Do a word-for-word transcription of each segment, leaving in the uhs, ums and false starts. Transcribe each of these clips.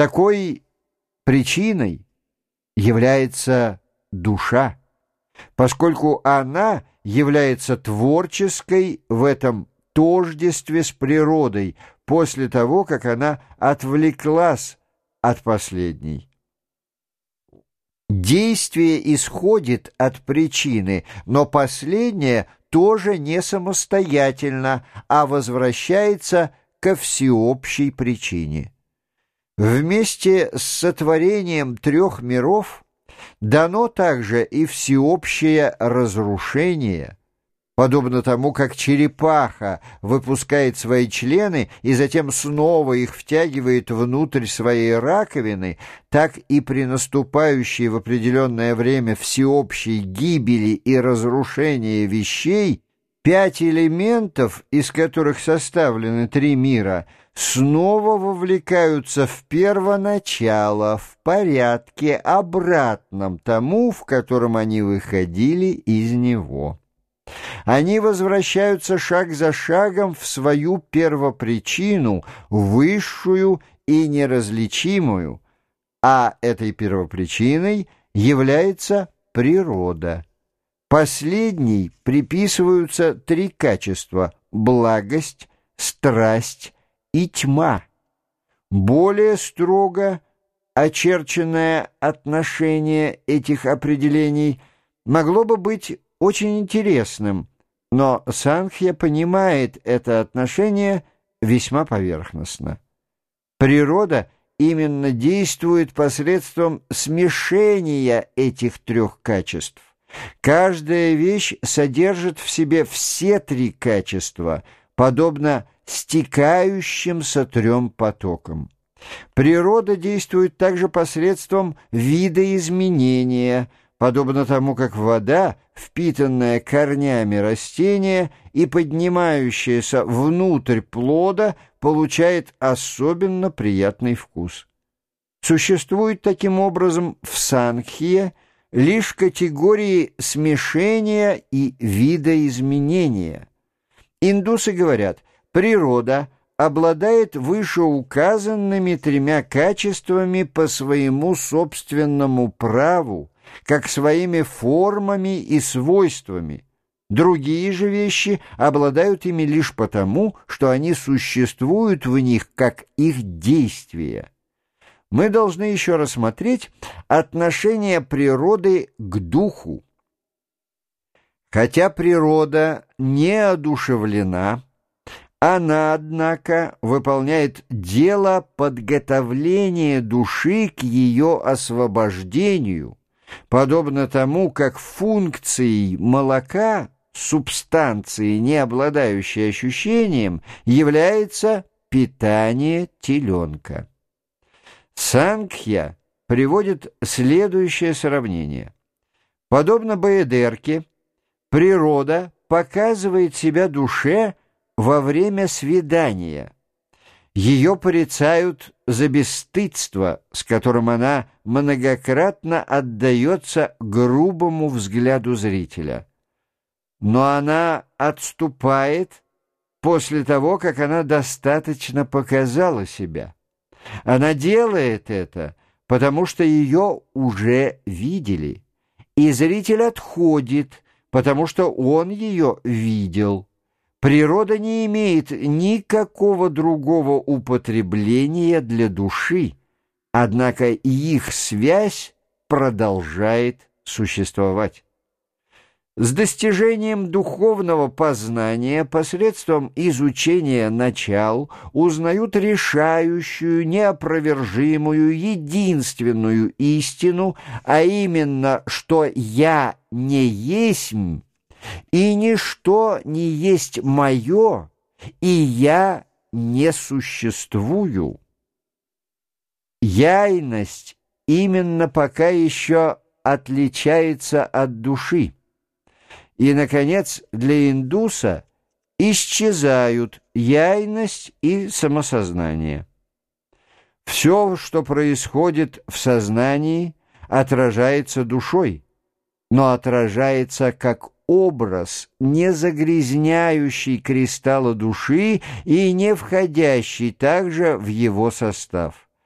Такой причиной является душа, поскольку она является творческой в этом тождестве с природой после того, как она отвлеклась от последней. Действие исходит от причины, но последняя тоже не самостоятельно, а возвращается ко всеобщей причине. Вместе с сотворением трех миров дано также и всеобщее разрушение, подобно тому, как черепаха выпускает свои члены и затем снова их втягивает внутрь своей раковины, так и при наступающей в определенное время всеобщей гибели и разрушения вещей пять элементов, из которых составлены три мира, снова вовлекаются в первоначало, в порядке, обратном тому, в котором они выходили из него. Они возвращаются шаг за шагом в свою первопричину, высшую и неразличимую, а этой первопричиной является природа. Последней приписываются три качества – благость, страсть и тьма. Более строго очерченное отношение этих определений могло бы быть очень интересным, но Санхья понимает это отношение весьма поверхностно. Природа именно действует посредством смешения этих трех качеств. Каждая вещь содержит в себе все три качества, подобно стекающимся трем потокам. Природа действует также посредством видоизменения, подобно тому, как вода, впитанная корнями растения и поднимающаяся внутрь плода, получает особенно приятный вкус. Существует таким образом в Санхье лишь категории смешения и видоизменения. Индусы говорят, природа обладает вышеуказанными тремя качествами по своему собственному праву, как своими формами и свойствами. Другие же вещи обладают ими лишь потому, что они существуют в них как их действия. Мы должны еще рассмотреть отношение природы к духу. Хотя природа не одушевлена, она, однако, выполняет дело подготовления души к ее освобождению, подобно тому, как функцией молока, субстанции, не обладающей ощущением, является питание теленка. Санхья приводит следующее сравнение. Подобно Баядерке, природа показывает себя душе во время свидания. Ее порицают за бесстыдство, с которым она многократно отдается грубому взгляду зрителя. Но она отступает после того, как она достаточно показала себя. Она делает это, потому что ее уже видели, и зритель отходит, потому что он ее видел. Природа не имеет никакого другого употребления для души, однако их связь продолжает существовать. С достижением духовного познания посредством изучения начал узнают решающую, неопровержимую, единственную истину, а именно, что «я не есмь», и ничто не есть мое, и я не существую. Яйность именно пока еще отличается от души. И, наконец, для индуса исчезают яйность и самосознание. Все, что происходит в сознании, отражается душой, но отражается как образ, не загрязняющий кристалла души и не входящий также в его состав.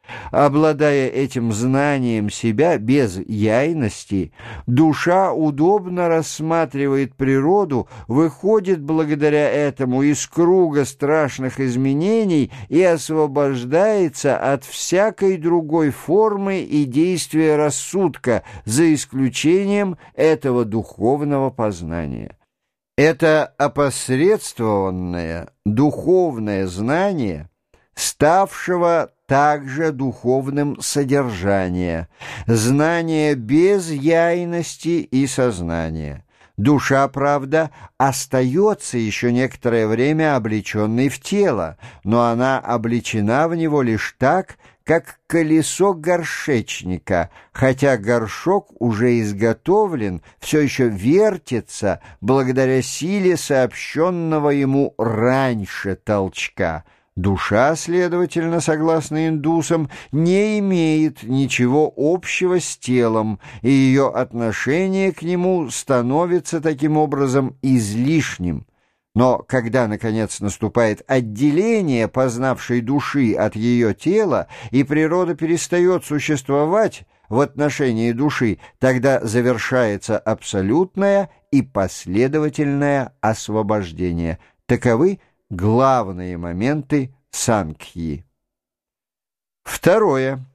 Обладая этим знанием себя без яйности, душа удобно рассматривает природу, выходит благодаря этому из круга страшных изменений и освобождается от всякой другой формы и действия рассудка, за исключением этого духовного познания. Это опосредствованное духовное знание, ставшего также духовным содержание, знание без яйности и сознания. Душа, правда, остается еще некоторое время облеченной в тело, но она облечена в него лишь так, как колесо горшечника, хотя горшок уже изготовлен, все еще вертится благодаря силе сообщенного ему раньше толчка. Душа, следовательно, согласно индусам, не имеет ничего общего с телом, и ее отношение к нему становится таким образом излишним. Но когда, наконец, наступает отделение познавшей души от ее тела, и природа перестает существовать в отношении души, тогда завершается абсолютное и последовательное освобождение. Таковы главные моменты Санкхьи. Второе.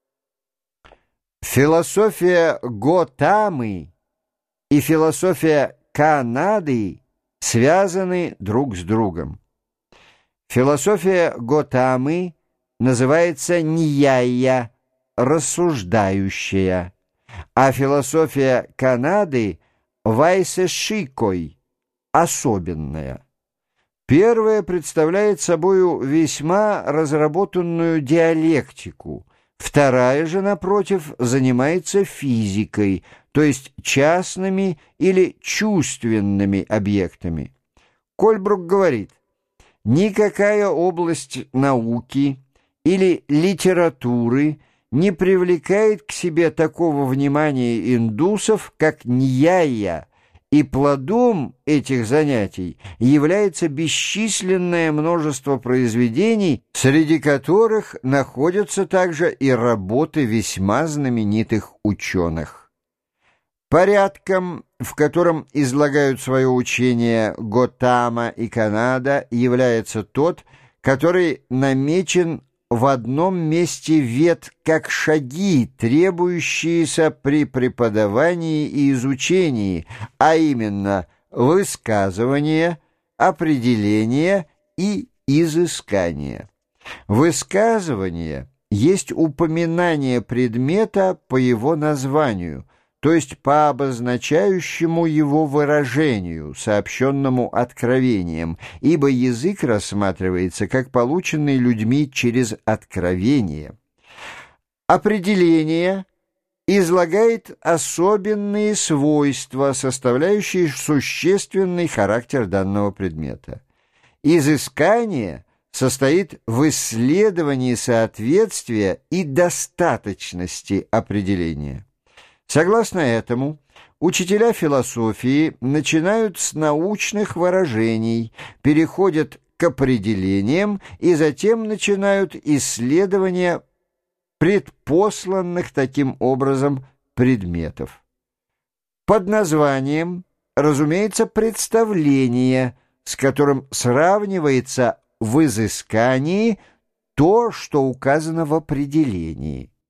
Философия Готамы и философия Канады связаны друг с другом. Философия Готамы называется Ньяйя, рассуждающая, а философия Канады Вайсешикой, особенная. Первая представляет собою весьма разработанную диалектику, вторая же, напротив, занимается физикой, то есть частными или чувственными объектами. Кольбрук говорит: никакая область науки или литературы не привлекает к себе такого внимания индусов, как ньяйя, и плодом этих занятий является бесчисленное множество произведений, среди которых находятся также и работы весьма знаменитых ученых. Порядком, в котором излагают свое учение Готама и Канада, является тот, который намечен в одном месте вет как шаги, требующиеся при преподавании и изучении, а именно высказывание, определение и изыскание. Высказывание есть упоминание предмета по его названию, то есть по обозначающему его выражению, сообщенному откровением, ибо язык рассматривается как полученный людьми через откровение. Определение излагает особенные свойства, составляющие существенный характер данного предмета. Изыскание состоит в исследовании соответствия и достаточности определения. Согласно этому, учителя философии начинают с научных выражений, переходят к определениям и затем начинают исследование предпосланных таким образом предметов. Под названием, разумеется, представление, с которым сравнивается в изыскании то, что указано в определении.